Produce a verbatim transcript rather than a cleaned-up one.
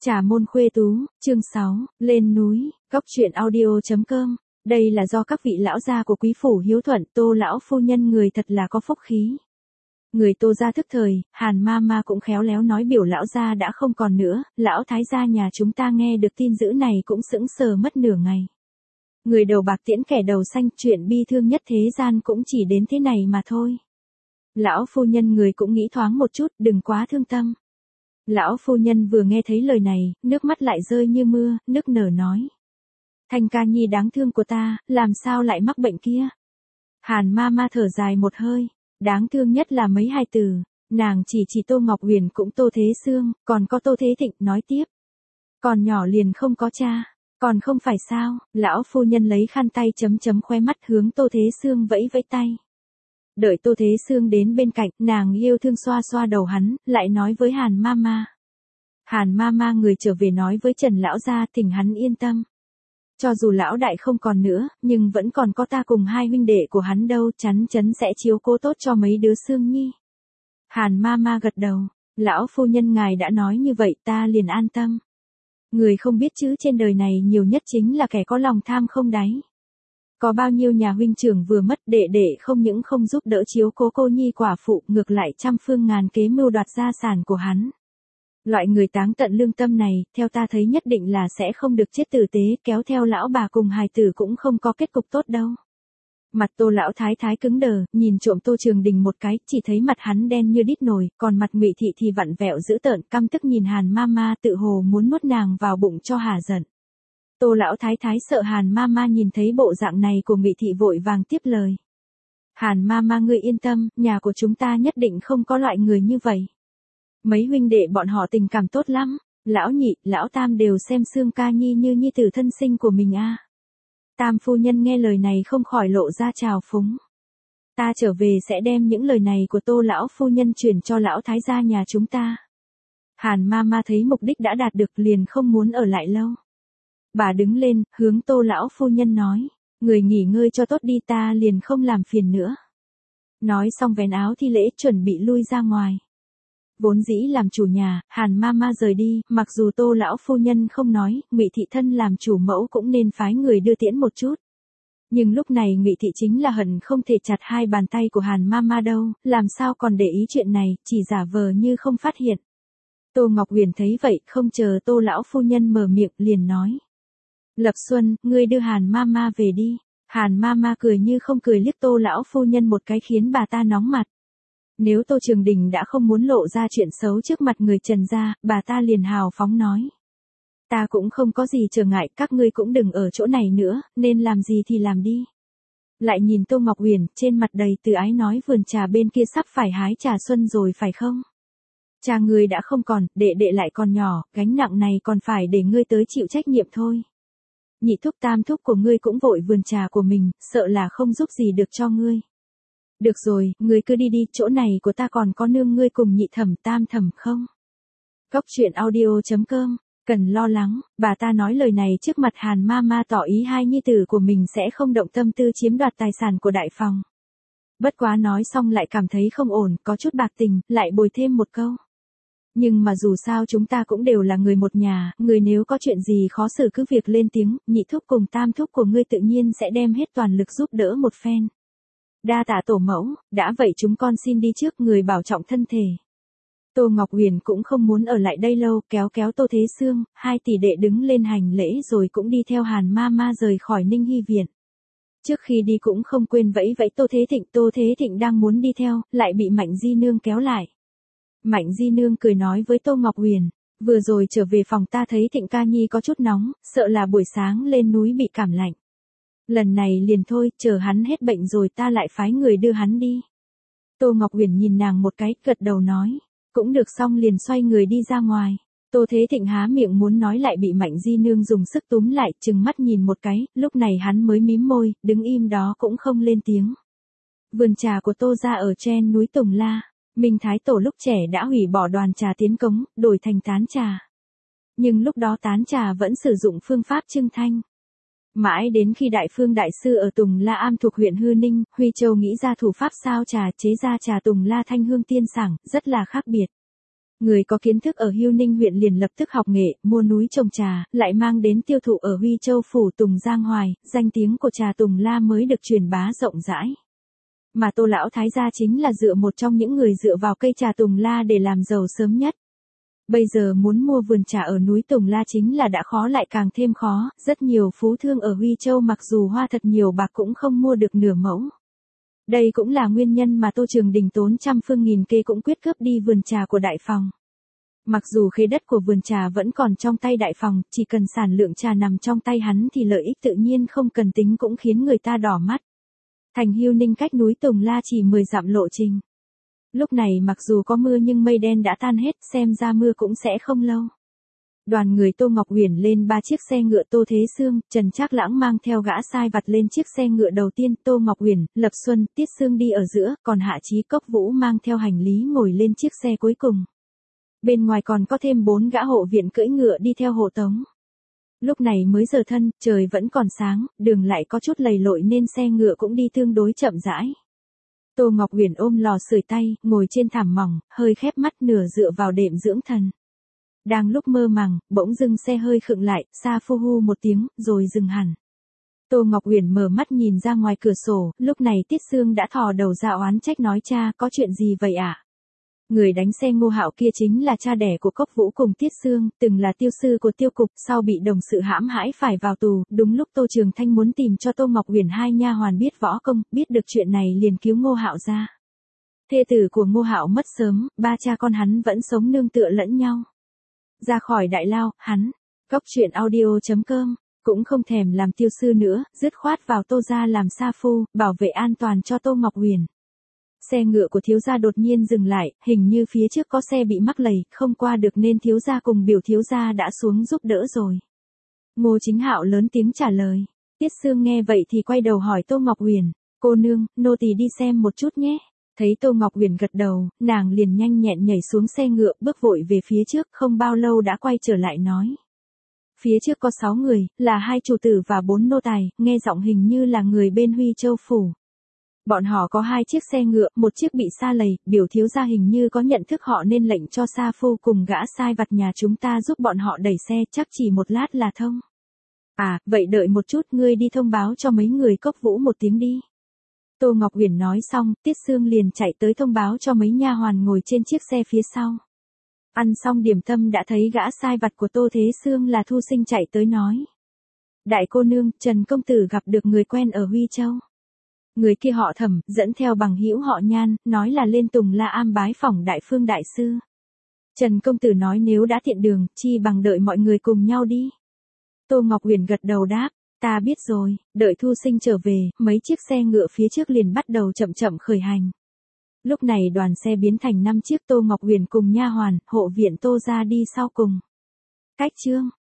Trà môn khuê tú, chương sáu, lên núi, góc truyện audio.com. Đây là do các vị lão gia của quý phủ hiếu thuận, Tô lão phu nhân người thật là có phúc khí. Người Tô gia thức thời, Hàn ma ma cũng khéo léo nói biểu lão gia đã không còn nữa, lão thái gia nhà chúng ta nghe được tin dữ này cũng sững sờ mất nửa ngày. Người đầu bạc tiễn kẻ đầu xanh, chuyện bi thương nhất thế gian cũng chỉ đến thế này mà thôi. Lão phu nhân người cũng nghĩ thoáng một chút, đừng quá thương tâm. Lão phu nhân vừa nghe thấy lời này, nước mắt lại rơi như mưa, nức nở nói. Thanh ca nhi đáng thương của ta, làm sao lại mắc bệnh kia? Hàn ma ma thở dài một hơi, đáng thương nhất là mấy hai từ, nàng chỉ chỉ Tô Ngọc Huyền cũng Tô Thế Sương, còn có Tô Thế Thịnh, nói tiếp. Còn nhỏ liền không có cha, còn không phải sao? Lão phu nhân lấy khăn tay chấm chấm khóe mắt hướng Tô Thế Sương vẫy vẫy tay. Đợi Tô Thế Sương đến bên cạnh, nàng yêu thương xoa xoa đầu hắn, lại nói với Hàn ma ma. Hàn ma ma người trở về nói với Trần lão gia, thỉnh hắn yên tâm. Cho dù lão đại không còn nữa, nhưng vẫn còn có ta cùng hai huynh đệ của hắn đâu, chắn chắn sẽ chiếu cố tốt cho mấy đứa Sương nhi. Hàn ma ma gật đầu, lão phu nhân ngài đã nói như vậy ta liền an tâm. Người không biết chứ trên đời này nhiều nhất chính là kẻ có lòng tham không đáy. Có bao nhiêu nhà huynh trưởng vừa mất, đệ đệ không những không giúp đỡ chiếu cố cô nhi quả phụ, ngược lại trăm phương ngàn kế mưu đoạt gia sản của hắn. Loại người táng tận lương tâm này, theo ta thấy nhất định là sẽ không được chết tử tế, kéo theo lão bà cùng hài tử cũng không có kết cục tốt đâu. Mặt Tô lão thái thái cứng đờ, nhìn trộm Tô Trường Đình một cái, chỉ thấy mặt hắn đen như đít nồi, còn mặt Ngụy Thị thì vặn vẹo dữ tợn, căm tức nhìn Hàn ma ma, tự hồ muốn nuốt nàng vào bụng cho hả giận. Tô lão thái thái sợ Hàn ma ma nhìn thấy bộ dạng này của Ngụy Thị vội vàng tiếp lời. Hàn ma ma ngươi yên tâm, nhà của chúng ta nhất định không có loại người như vậy. Mấy huynh đệ bọn họ tình cảm tốt lắm, lão nhị, lão tam đều xem Sương ca nhi như nhi tử thân sinh của mình a. À. Tam phu nhân nghe lời này không khỏi lộ ra trào phúng. Ta trở về sẽ đem những lời này của Tô lão phu nhân truyền cho lão thái gia nhà chúng ta. Hàn ma ma thấy mục đích đã đạt được liền không muốn ở lại lâu. Bà đứng lên, hướng Tô lão phu nhân nói, người nghỉ ngơi cho tốt đi ta liền không làm phiền nữa. Nói xong vén áo thi lễ chuẩn bị lui ra ngoài. Vốn dĩ làm chủ nhà, Hàn ma ma rời đi, mặc dù Tô lão phu nhân không nói, Ngụy Thị thân làm chủ mẫu cũng nên phái người đưa tiễn một chút. Nhưng lúc này Ngụy Thị chính là hận không thể chặt hai bàn tay của Hàn ma ma đâu, làm sao còn để ý chuyện này, chỉ giả vờ như không phát hiện. Tô Ngọc Huyền thấy vậy, không chờ Tô lão phu nhân mở miệng liền nói. Lập Xuân, ngươi đưa Hàn ma ma về đi. Hàn ma ma cười như không cười liếc Tô lão phu nhân một cái khiến bà ta nóng mặt. Nếu Tô Trường Đình đã không muốn lộ ra chuyện xấu trước mặt người Trần gia, bà ta liền hào phóng nói. Ta cũng không có gì trở ngại, các ngươi cũng đừng ở chỗ này nữa, nên làm gì thì làm đi. Lại nhìn Tô Ngọc Huyền, trên mặt đầy từ ái nói vườn trà bên kia sắp phải hái trà xuân rồi phải không? Cha ngươi đã không còn, đệ đệ lại còn nhỏ, gánh nặng này còn phải để ngươi tới chịu trách nhiệm thôi. Nhị thúc tam thúc của ngươi cũng vội vườn trà của mình, sợ là không giúp gì được cho ngươi. Được rồi, ngươi cứ đi đi, chỗ này của ta còn có nương ngươi cùng nhị thẩm tam thẩm không? Góc truyện audio.com, cần lo lắng, bà ta nói lời này trước mặt Hàn ma ma tỏ ý hai nhi tử của mình sẽ không động tâm tư chiếm đoạt tài sản của đại phòng. Bất quá nói xong lại cảm thấy không ổn, có chút bạc tình, lại bồi thêm một câu. Nhưng mà dù sao chúng ta cũng đều là người một nhà, người nếu có chuyện gì khó xử cứ việc lên tiếng, nhị thúc cùng tam thúc của ngươi tự nhiên sẽ đem hết toàn lực giúp đỡ một phen. Đa tạ tổ mẫu, đã vậy chúng con xin đi trước, người bảo trọng thân thể. Tô Ngọc Huyền cũng không muốn ở lại đây lâu, kéo kéo Tô Thế Sương, hai tỷ đệ đứng lên hành lễ rồi cũng đi theo Hàn ma ma rời khỏi Ninh Hy Viện. Trước khi đi cũng không quên vẫy vẫy Tô Thế Thịnh, Tô Thế Thịnh đang muốn đi theo, lại bị Mạnh Di Nương kéo lại. Mạnh Di Nương cười nói với Tô Ngọc Huyền, vừa rồi trở về phòng ta thấy Thịnh ca nhi có chút nóng, sợ là buổi sáng lên núi bị cảm lạnh. Lần này liền thôi, chờ hắn hết bệnh rồi ta lại phái người đưa hắn đi. Tô Ngọc Huyền nhìn nàng một cái, gật đầu nói, cũng được, xong liền xoay người đi ra ngoài. Tô Thế Thịnh há miệng muốn nói lại bị Mạnh Di Nương dùng sức túm lại, trừng mắt nhìn một cái, lúc này hắn mới mím môi, đứng im đó cũng không lên tiếng. Vườn trà của Tô gia ở trên núi Tùng La, Minh Thái Tổ lúc trẻ đã hủy bỏ đoàn trà tiến cống, đổi thành tán trà. Nhưng lúc đó tán trà vẫn sử dụng phương pháp trưng thanh. Mãi đến khi Đại Phương Đại Sư ở Tùng La Am thuộc huyện Hư Ninh, Huy Châu nghĩ ra thủ pháp sao trà chế ra trà Tùng La thanh hương tiên sảng, rất là khác biệt. Người có kiến thức ở Hưu Ninh huyện liền lập tức học nghệ, mua núi trồng trà, lại mang đến tiêu thụ ở Huy Châu phủ Tùng Giang Hoài, danh tiếng của trà Tùng La mới được truyền bá rộng rãi. Mà Tô lão thái gia chính là dựa một trong những người dựa vào cây trà Tùng La để làm giàu sớm nhất. Bây giờ muốn mua vườn trà ở núi Tùng La chính là đã khó lại càng thêm khó, rất nhiều phú thương ở Huy Châu mặc dù hoa thật nhiều bạc cũng không mua được nửa mẫu. Đây cũng là nguyên nhân mà Tô Trường Đình tốn trăm phương nghìn kê cũng quyết cướp đi vườn trà của Đại Phòng. Mặc dù khế đất của vườn trà vẫn còn trong tay Đại Phòng, chỉ cần sản lượng trà nằm trong tay hắn thì lợi ích tự nhiên không cần tính cũng khiến người ta đỏ mắt. Thành Hưu Ninh cách núi Tùng La chỉ mười dặm lộ trình. Lúc này mặc dù có mưa nhưng mây đen đã tan hết, xem ra mưa cũng sẽ không lâu. Đoàn người Tô Ngọc Uyển lên ba chiếc xe ngựa Tô Thế Sương, Trần Trác Lãng mang theo gã sai vặt lên chiếc xe ngựa đầu tiên, Tô Ngọc Uyển, Lập Xuân, Tiết Sương đi ở giữa, còn Hạ Chí Cốc Vũ mang theo hành lý ngồi lên chiếc xe cuối cùng. Bên ngoài còn có thêm bốn gã hộ viện cưỡi ngựa đi theo hộ tống. Lúc này mới giờ thân, trời vẫn còn sáng, đường lại có chút lầy lội nên xe ngựa cũng đi tương đối chậm rãi. Tô Ngọc Uyển ôm lò sưởi tay, ngồi trên thảm mỏng, hơi khép mắt nửa dựa vào đệm dưỡng thần. Đang lúc mơ màng, bỗng dưng xe hơi khựng lại, xa phô hu một tiếng, rồi dừng hẳn. Tô Ngọc Uyển mở mắt nhìn ra ngoài cửa sổ, lúc này Tiết Sương đã thò đầu ra oán trách nói cha, có chuyện gì vậy ạ? À? Người đánh xe Ngô Hạo kia chính là cha đẻ của Cốc Vũ cùng Tiết Sương, từng là tiêu sư của tiêu cục, sau bị đồng sự hãm hãi phải vào tù, đúng lúc Tô Trường Thanh muốn tìm cho Tô Ngọc Uyển hai nha hoàn biết võ công, biết được chuyện này liền cứu Ngô Hạo ra. Thê tử của Ngô Hạo mất sớm, ba cha con hắn vẫn sống nương tựa lẫn nhau. Ra khỏi đại lao, hắn, Cốc Truyện Audio chấm com, cũng không thèm làm tiêu sư nữa, dứt khoát vào Tô gia làm sa phu, bảo vệ an toàn cho Tô Ngọc Uyển. Xe ngựa của thiếu gia đột nhiên dừng lại, hình như phía trước có xe bị mắc lầy, không qua được nên thiếu gia cùng biểu thiếu gia đã xuống giúp đỡ rồi. Ngô Chính Hạo lớn tiếng trả lời. Tiết Sương nghe vậy thì quay đầu hỏi Tô Ngọc Uyển, cô nương, nô tỳ đi xem một chút nhé. Thấy Tô Ngọc Uyển gật đầu, nàng liền nhanh nhẹn nhảy xuống xe ngựa, bước vội về phía trước, không bao lâu đã quay trở lại nói. Phía trước có sáu người, là hai chủ tử và bốn nô tài, nghe giọng hình như là người bên Huy Châu phủ. Bọn họ có hai chiếc xe ngựa, một chiếc bị sa lầy, biểu thiếu gia hình như có nhận thức họ nên lệnh cho sa phu cùng gã sai vặt nhà chúng ta giúp bọn họ đẩy xe, chắc chỉ một lát là thông. À, vậy đợi một chút, ngươi đi thông báo cho mấy người Cốc Vũ một tiếng đi. Tô Ngọc Uyển nói xong, Tiết Sương liền chạy tới thông báo cho mấy nha hoàn ngồi trên chiếc xe phía sau. Ăn xong điểm tâm đã thấy gã sai vặt của Tô Thế Sương là Thu Sinh chạy tới nói. Đại cô nương, Trần công tử gặp được người quen ở Huy Châu. Người kia họ Thẩm, dẫn theo bằng hữu họ Nhan, nói là lên Tùng La am bái phỏng đại phương đại sư. Trần công tử nói nếu đã tiện đường, chi bằng đợi mọi người cùng nhau đi. Tô Ngọc Uyển gật đầu đáp, ta biết rồi, đợi Thu Sinh trở về, mấy chiếc xe ngựa phía trước liền bắt đầu chậm chậm khởi hành. Lúc này đoàn xe biến thành năm chiếc, Tô Ngọc Uyển cùng nha hoàn, hộ viện Tô gia đi sau cùng. Cách chương